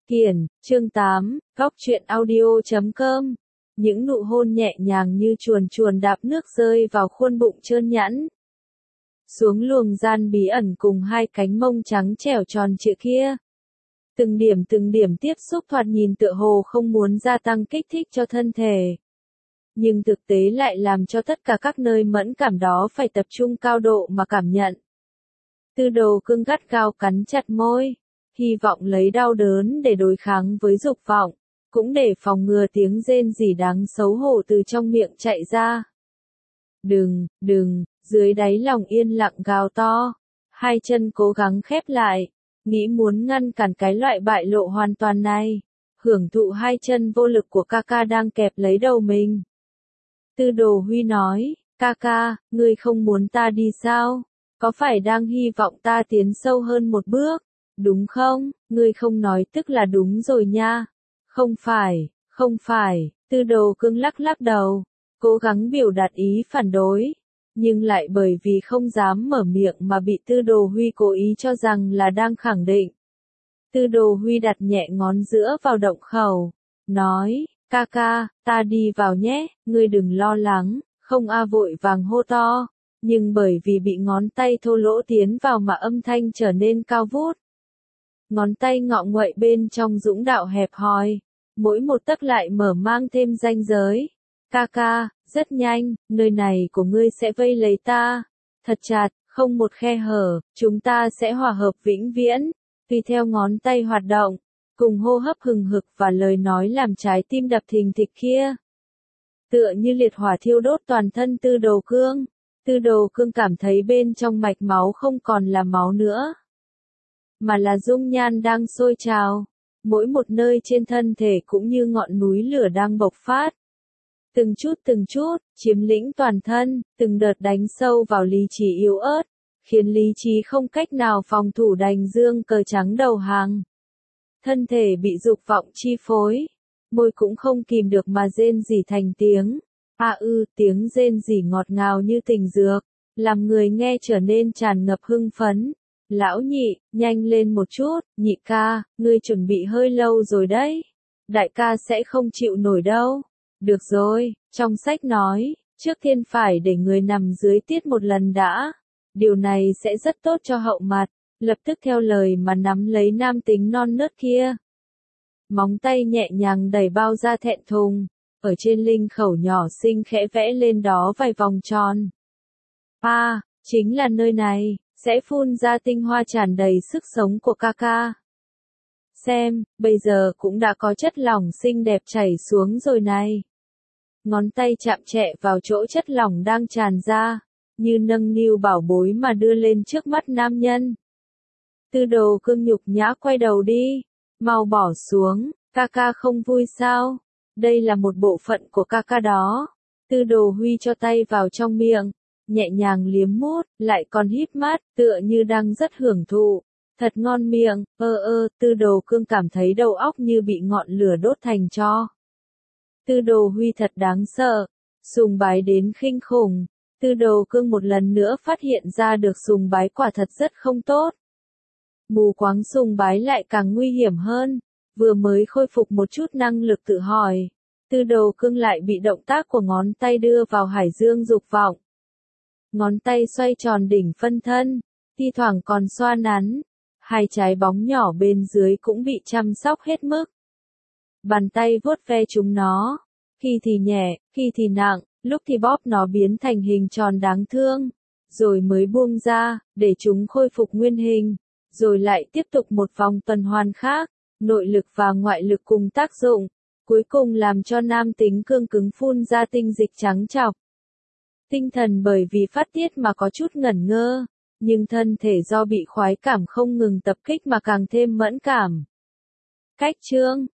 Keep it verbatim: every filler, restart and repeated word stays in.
Kiển, chương tám, góc truyện audio.com. Những nụ hôn nhẹ nhàng như chuồn chuồn đạp nước rơi vào khuôn bụng trơn nhẵn. Xuống luồng gian bí ẩn cùng hai cánh mông trắng trẻo tròn trịa kia. Từng điểm từng điểm tiếp xúc thoạt nhìn tựa hồ không muốn gia tăng kích thích cho thân thể. Nhưng thực tế lại làm cho tất cả các nơi mẫn cảm đó phải tập trung cao độ mà cảm nhận. Tư Đồ Cương gắt gao cắn chặt môi, hy vọng lấy đau đớn để đối kháng với dục vọng, cũng để phòng ngừa tiếng rên rỉ đáng xấu hổ từ trong miệng chạy ra. Đừng, đừng, dưới đáy lòng yên lặng gào to, hai chân cố gắng khép lại, nghĩ muốn ngăn cản cái loại bại lộ hoàn toàn này, hưởng thụ hai chân vô lực của ca ca đang kẹp lấy đầu mình. Tư Đồ Huy nói, ca ca, ngươi không muốn ta đi sao? Có phải đang hy vọng ta tiến sâu hơn một bước, đúng không? Ngươi không nói tức là đúng rồi nha. Không phải, không phải, Tư Đồ Cương lắc lắc đầu, cố gắng biểu đạt ý phản đối, nhưng lại bởi vì không dám mở miệng mà bị Tư Đồ Huy cố ý cho rằng là đang khẳng định. Tư Đồ Huy đặt nhẹ ngón giữa vào động khẩu, nói, ca ca, ta đi vào nhé, ngươi đừng lo lắng, không a vội vàng hô to. Nhưng bởi vì bị ngón tay thô lỗ tiến vào mà âm thanh trở nên cao vút. Ngón tay ngọ nguậy bên trong dũng đạo hẹp hòi, mỗi một tấc lại mở mang thêm ranh giới. Ca ca, rất nhanh, nơi này của ngươi sẽ vây lấy ta. Thật chặt, không một khe hở, chúng ta sẽ hòa hợp vĩnh viễn. Tùy theo ngón tay hoạt động, cùng hô hấp hừng hực và lời nói làm trái tim đập thình thịch kia. Tựa như liệt hỏa thiêu đốt toàn thân Tư Đồ Cương. Tư Đồ Cương cảm thấy bên trong mạch máu không còn là máu nữa, mà là dung nhan đang sôi trào, mỗi một nơi trên thân thể cũng như ngọn núi lửa đang bộc phát. Từng chút từng chút, chiếm lĩnh toàn thân, từng đợt đánh sâu vào lý trí yếu ớt, khiến lý trí không cách nào phòng thủ đành dương cờ trắng đầu hàng. Thân thể bị dục vọng chi phối, môi cũng không kìm được mà rên rỉ thành tiếng. À ư, tiếng rên rỉ ngọt ngào như tình dược, làm người nghe trở nên tràn ngập hưng phấn. Lão nhị, nhanh lên một chút, nhị ca, ngươi chuẩn bị hơi lâu rồi đấy. Đại ca sẽ không chịu nổi đâu. Được rồi, trong sách nói, trước tiên phải để người nằm dưới tiết một lần đã. Điều này sẽ rất tốt cho hậu mặt, lập tức theo lời mà nắm lấy nam tính non nớt kia. Móng tay nhẹ nhàng đẩy bao da thẹn thùng. Ở trên linh khẩu nhỏ xinh khẽ vẽ lên đó vài vòng tròn. À, chính là nơi này, sẽ phun ra tinh hoa tràn đầy sức sống của ca ca. Xem, bây giờ cũng đã có chất lỏng xinh đẹp chảy xuống rồi này. Ngón tay chạm trẹ vào chỗ chất lỏng đang tràn ra, như nâng niu bảo bối mà đưa lên trước mắt nam nhân. Tư Đồ Cương nhục nhã quay đầu đi, mau bỏ xuống, ca ca không vui sao? Đây là một bộ phận của ca ca đó. Tư Đồ Huy cho tay vào trong miệng, nhẹ nhàng liếm mút, lại còn híp mắt, tựa như đang rất hưởng thụ. Thật ngon miệng, ơ ơ, Tư Đồ Cương cảm thấy đầu óc như bị ngọn lửa đốt thành tro. Tư Đồ Huy thật đáng sợ, sùng bái đến khinh khủng. Tư Đồ Cương một lần nữa phát hiện ra được sùng bái quả thật rất không tốt. Mù quáng sùng bái lại càng nguy hiểm hơn. Vừa mới khôi phục một chút năng lực tự hỏi, Tư Đồ Cương lại bị động tác của ngón tay đưa vào hải dương dục vọng. Ngón tay xoay tròn đỉnh phân thân, thi thoảng còn xoa nắn, hai trái bóng nhỏ bên dưới cũng bị chăm sóc hết mức. Bàn tay vuốt ve chúng nó, khi thì nhẹ, khi thì nặng, lúc thì bóp nó biến thành hình tròn đáng thương, rồi mới buông ra, để chúng khôi phục nguyên hình, rồi lại tiếp tục một vòng tuần hoàn khác. Nội lực và ngoại lực cùng tác dụng, cuối cùng làm cho nam tính cương cứng phun ra tinh dịch trắng trọc. Tinh thần bởi vì phát tiết mà có chút ngẩn ngơ, nhưng thân thể do bị khoái cảm không ngừng tập kích mà càng thêm mẫn cảm. Cách chương